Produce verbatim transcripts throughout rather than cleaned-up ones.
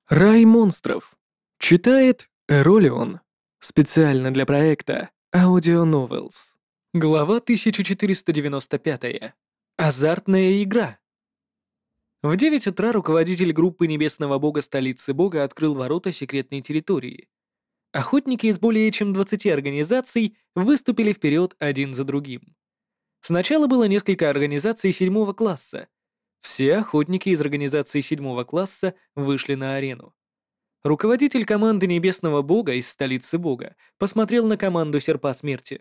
Рай монстров. Читает Эролион. Специально для проекта Audio Novels. Глава тысяча четыреста девяносто пять. Азартная игра. В девять утра руководитель группы Небесного Бога столицы Бога открыл ворота секретной территории. Охотники из более чем двадцати организаций выступили вперед один за другим. Сначала было несколько организаций седьмого класса. Все охотники из организации седьмого класса вышли на арену. Руководитель команды Небесного Бога из столицы Бога посмотрел на команду Серпа Смерти.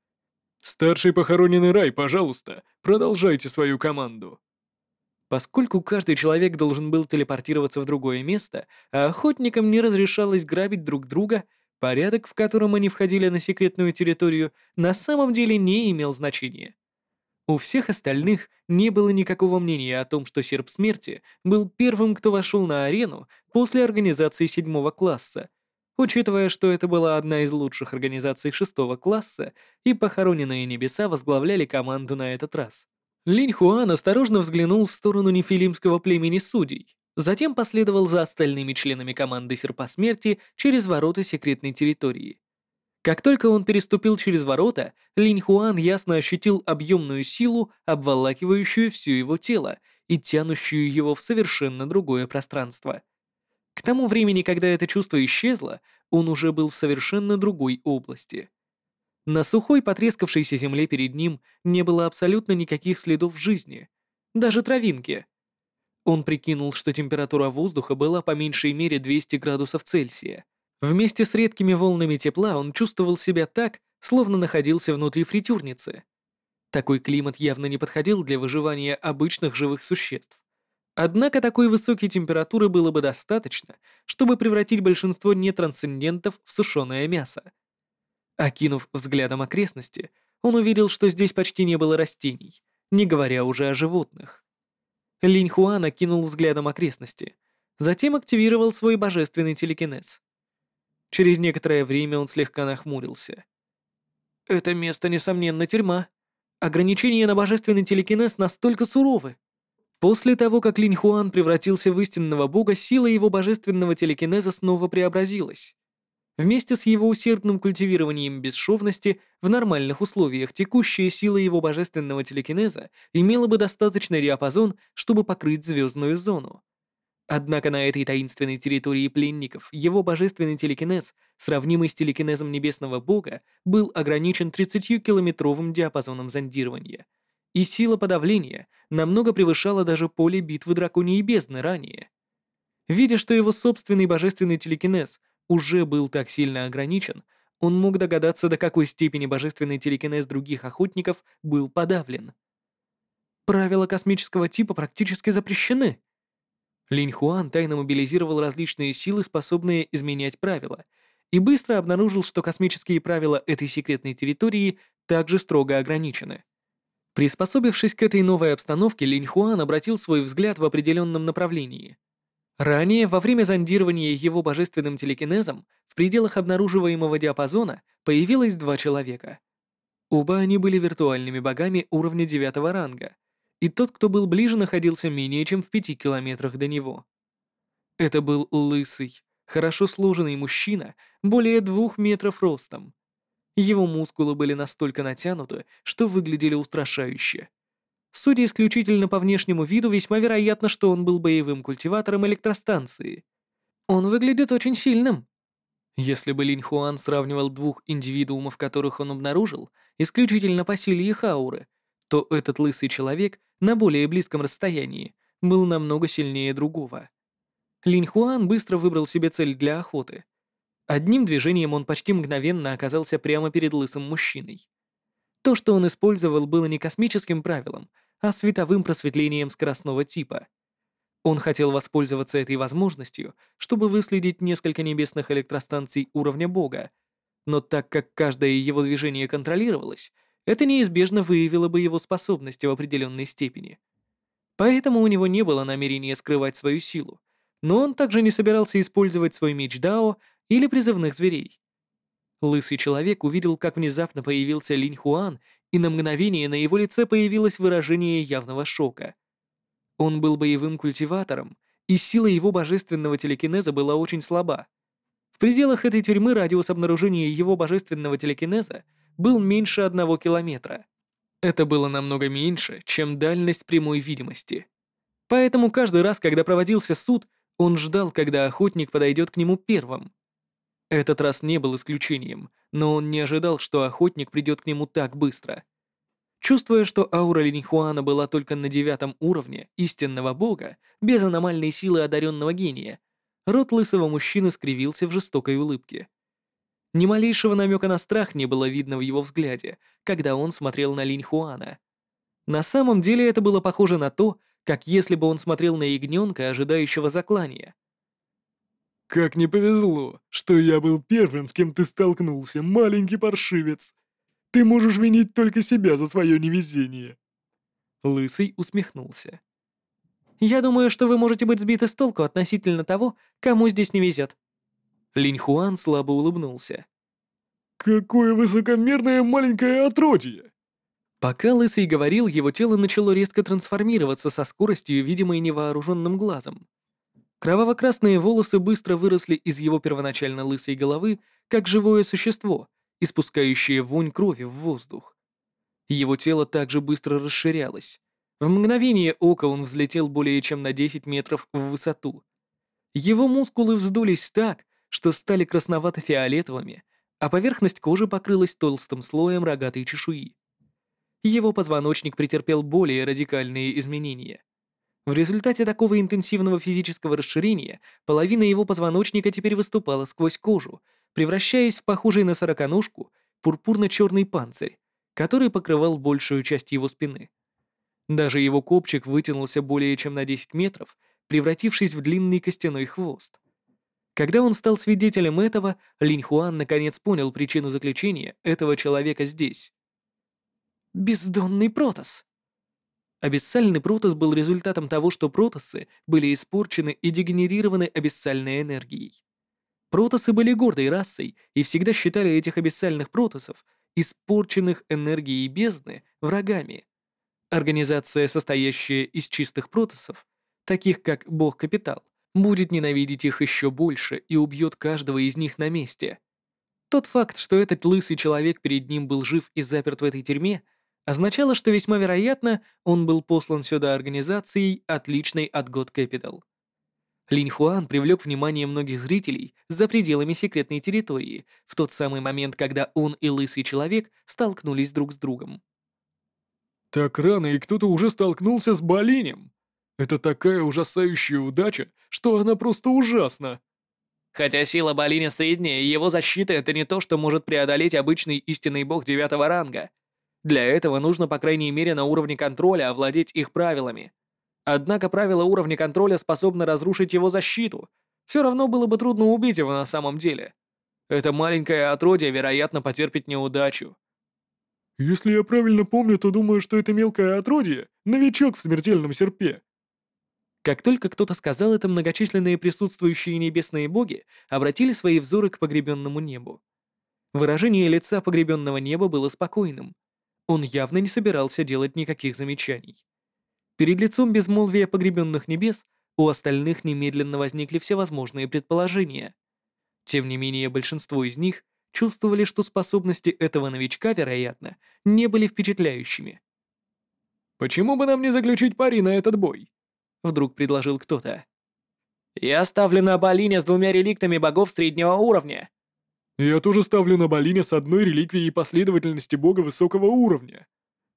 «Старший похороненный рай, пожалуйста, продолжайте свою команду». Поскольку каждый человек должен был телепортироваться в другое место, а охотникам не разрешалось грабить друг друга, порядок, в котором они входили на секретную территорию, на самом деле не имел значения. У всех остальных не было никакого мнения о том, что Серп Смерти был первым, кто вошел на арену после организации седьмого класса, учитывая, что это была одна из лучших организаций шестого класса, и похороненные небеса возглавляли команду на этот раз. Линь Хуан осторожно взглянул в сторону нефилимского племени судей, затем последовал за остальными членами команды Серпа Смерти через ворота секретной территории. Как только он переступил через ворота, Линь Хуан ясно ощутил объемную силу, обволакивающую все его тело и тянущую его в совершенно другое пространство. К тому времени, когда это чувство исчезло, он уже был в совершенно другой области. На сухой, потрескавшейся земле перед ним не было абсолютно никаких следов жизни, даже травинки. Он прикинул, что температура воздуха была по меньшей мере двести градусов Цельсия. Вместе с редкими волнами тепла он чувствовал себя так, словно находился внутри фритюрницы. Такой климат явно не подходил для выживания обычных живых существ. Однако такой высокой температуры было бы достаточно, чтобы превратить большинство нетрансцендентов в сушеное мясо. Окинув взглядом окрестности, он увидел, что здесь почти не было растений, не говоря уже о животных. Линь Хуан окинул взглядом окрестности, затем активировал свой божественный телекинез. Через некоторое время он слегка нахмурился. «Это место, несомненно, тюрьма. Ограничения на божественный телекинез настолько суровы». После того, как Линь Хуан превратился в истинного бога, сила его божественного телекинеза снова преобразилась. Вместе с его усердным культивированием бесшовности в нормальных условиях текущая сила его божественного телекинеза имела бы достаточный диапазон, чтобы покрыть звездную зону. Однако на этой таинственной территории пленников его божественный телекинез, сравнимый с телекинезом Небесного Бога, был ограничен тридцатикилометровым диапазоном зондирования, и сила подавления намного превышала даже поле битвы Драконьей Бездны ранее. Видя, что его собственный божественный телекинез уже был так сильно ограничен, он мог догадаться, до какой степени божественный телекинез других охотников был подавлен. Правила космического типа практически запрещены. Линь Хуан тайно мобилизировал различные силы, способные изменять правила, и быстро обнаружил, что космические правила этой секретной территории также строго ограничены. Приспособившись к этой новой обстановке, Линь Хуан обратил свой взгляд в определенном направлении. Ранее, во время зондирования его божественным телекинезом, в пределах обнаруживаемого диапазона появилось два человека. Оба они были виртуальными богами уровня девятого ранга, и тот, кто был ближе, находился менее чем в пяти километрах до него. Это был лысый, хорошо сложенный мужчина, более двух метров ростом. Его мускулы были настолько натянуты, что выглядели устрашающе. Судя исключительно по внешнему виду, весьма вероятно, что он был боевым культиватором электростанции. Он выглядит очень сильным. Если бы Линь Хуан сравнивал двух индивидуумов, которых он обнаружил, исключительно по силе их ауры, то этот лысый человек на более близком расстоянии был намного сильнее другого. Линь Хуан быстро выбрал себе цель для охоты. Одним движением он почти мгновенно оказался прямо перед лысым мужчиной. То, что он использовал, было не космическим правилом, а световым просветлением скоростного типа. Он хотел воспользоваться этой возможностью, чтобы выследить несколько небесных электростанций уровня Бога, но так как каждое его движение контролировалось, это неизбежно выявило бы его способности в определенной степени. Поэтому у него не было намерения скрывать свою силу, но он также не собирался использовать свой меч Дао или призывных зверей. Лысый человек увидел, как внезапно появился Линь Хуан, и на мгновение на его лице появилось выражение явного шока. Он был боевым культиватором, и сила его божественного телекинеза была очень слаба. В пределах этой тюрьмы радиус обнаружения его божественного телекинеза был меньше одного километра. Это было намного меньше, чем дальность прямой видимости. Поэтому каждый раз, когда проводился суд, он ждал, когда охотник подойдет к нему первым. Этот раз не был исключением, но он не ожидал, что охотник придет к нему так быстро. Чувствуя, что аура Линьхуана была только на девятом уровне истинного бога, без аномальной силы одаренного гения, рот лысого мужчины скривился в жестокой улыбке. Ни малейшего намека на страх не было видно в его взгляде, когда он смотрел на Линьхуана. На самом деле это было похоже на то, как если бы он смотрел на ягненка, ожидающего заклания. «Как не повезло, что я был первым, с кем ты столкнулся, маленький паршивец. Ты можешь винить только себя за свое невезение». Лысый усмехнулся. «Я думаю, что вы можете быть сбиты с толку относительно того, кому здесь не везет». Линьхуан слабо улыбнулся. «Какое высокомерное маленькое отродье!» Пока Лысый говорил, его тело начало резко трансформироваться со скоростью, видимой невооруженным глазом. Кроваво-красные волосы быстро выросли из его первоначально лысой головы, как живое существо, испускающее вонь крови в воздух. Его тело также быстро расширялось. В мгновение ока он взлетел более чем на десять метров в высоту. Его мускулы вздулись так, что стали красновато-фиолетовыми, а поверхность кожи покрылась толстым слоем рогатой чешуи. Его позвоночник претерпел более радикальные изменения. В результате такого интенсивного физического расширения половина его позвоночника теперь выступала сквозь кожу, превращаясь в похожий на сороконожку пурпурно-черный панцирь, который покрывал большую часть его спины. Даже его копчик вытянулся более чем на десять метров, превратившись в длинный костяной хвост. Когда он стал свидетелем этого, Линьхуан наконец понял причину заключения этого человека здесь. Бездонный протос. Абиссальный протос был результатом того, что протоссы были испорчены и дегенерированы абиссальной энергией. Протоссы были гордой расой и всегда считали этих абиссальных протоссов, испорченных энергией бездны, врагами. Организация, состоящая из чистых протоссов, таких как Бог Капитал, будет ненавидеть их еще больше и убьет каждого из них на месте. Тот факт, что этот лысый человек перед ним был жив и заперт в этой тюрьме, означало, что весьма вероятно, он был послан сюда организацией, отличной от God Capital. Линьхуан привлек внимание многих зрителей за пределами секретной территории в тот самый момент, когда он и лысый человек столкнулись друг с другом. «Так рано, и кто-то уже столкнулся с Болинем. Это такая ужасающая удача, что она просто ужасна». Хотя сила Болиня средняя, его защита — это не то, что может преодолеть обычный истинный бог девятого ранга. Для этого нужно, по крайней мере, на уровне контроля овладеть их правилами. Однако правила уровня контроля способны разрушить его защиту. Все равно было бы трудно убить его на самом деле. Это маленькое отродье, вероятно, потерпит неудачу. «Если я правильно помню, то думаю, что это мелкое отродье — новичок в смертельном серпе». Как только кто-то сказал это, многочисленные присутствующие небесные боги обратили свои взоры к погребенному небу. Выражение лица погребенного неба было спокойным. Он явно не собирался делать никаких замечаний. Перед лицом безмолвия погребенных небес у остальных немедленно возникли всевозможные предположения. Тем не менее, большинство из них чувствовали, что способности этого новичка, вероятно, не были впечатляющими. «Почему бы нам не заключить пари на этот бой?» — вдруг предложил кто-то. «Я ставлю на Болиня с двумя реликтами богов среднего уровня». «Я тоже ставлю на Болиня с одной реликвией последовательности бога высокого уровня».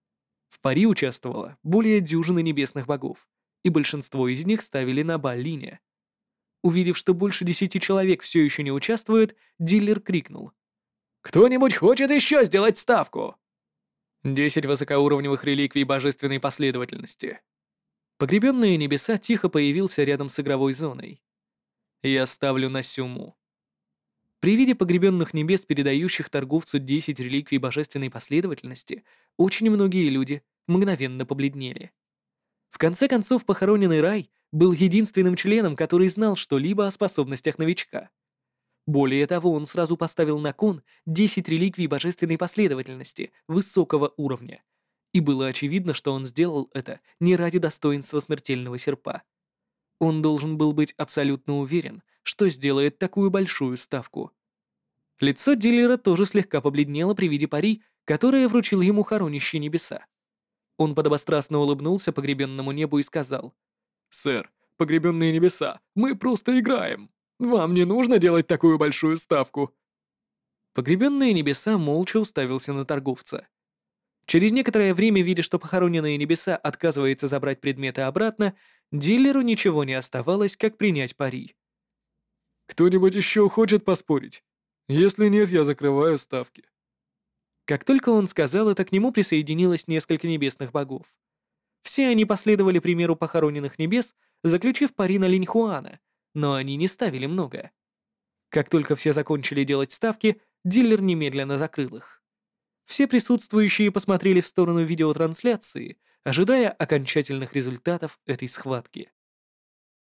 В пари участвовало более дюжины небесных богов, и большинство из них ставили на Болиня. Увидев, что больше десяти человек все еще не участвует, дилер крикнул. «Кто-нибудь хочет еще сделать ставку?» Десять высокоуровневых реликвий божественной последовательности. Погребенные небеса тихо появился рядом с игровой зоной. Я ставлю на Сюму. При виде погребенных небес, передающих торговцу десять реликвий божественной последовательности, очень многие люди мгновенно побледнели. В конце концов, похороненный рай был единственным членом, который знал что-либо о способностях новичка. Более того, он сразу поставил на кон десять реликвий божественной последовательности высокого уровня, и было очевидно, что он сделал это не ради достоинства смертельного серпа. Он должен был быть абсолютно уверен, что сделает такую большую ставку. Лицо дилера тоже слегка побледнело при виде пари, которое вручил ему хоронящий небеса. Он подобострастно улыбнулся погребенному небу и сказал: «Сэр, погребенные небеса, мы просто играем. Вам не нужно делать такую большую ставку». Погребенные небеса молча уставился на торговца. Через некоторое время, видя, что похороненные небеса отказывается забрать предметы обратно, дилеру ничего не оставалось, как принять пари. «Кто-нибудь еще хочет поспорить? Если нет, я закрываю ставки». Как только он сказал это, к нему присоединилось несколько небесных богов. Все они последовали примеру похороненных небес, заключив пари на Линьхуана, но они не ставили много. Как только все закончили делать ставки, дилер немедленно закрыл их. Все присутствующие посмотрели в сторону видеотрансляции, ожидая окончательных результатов этой схватки.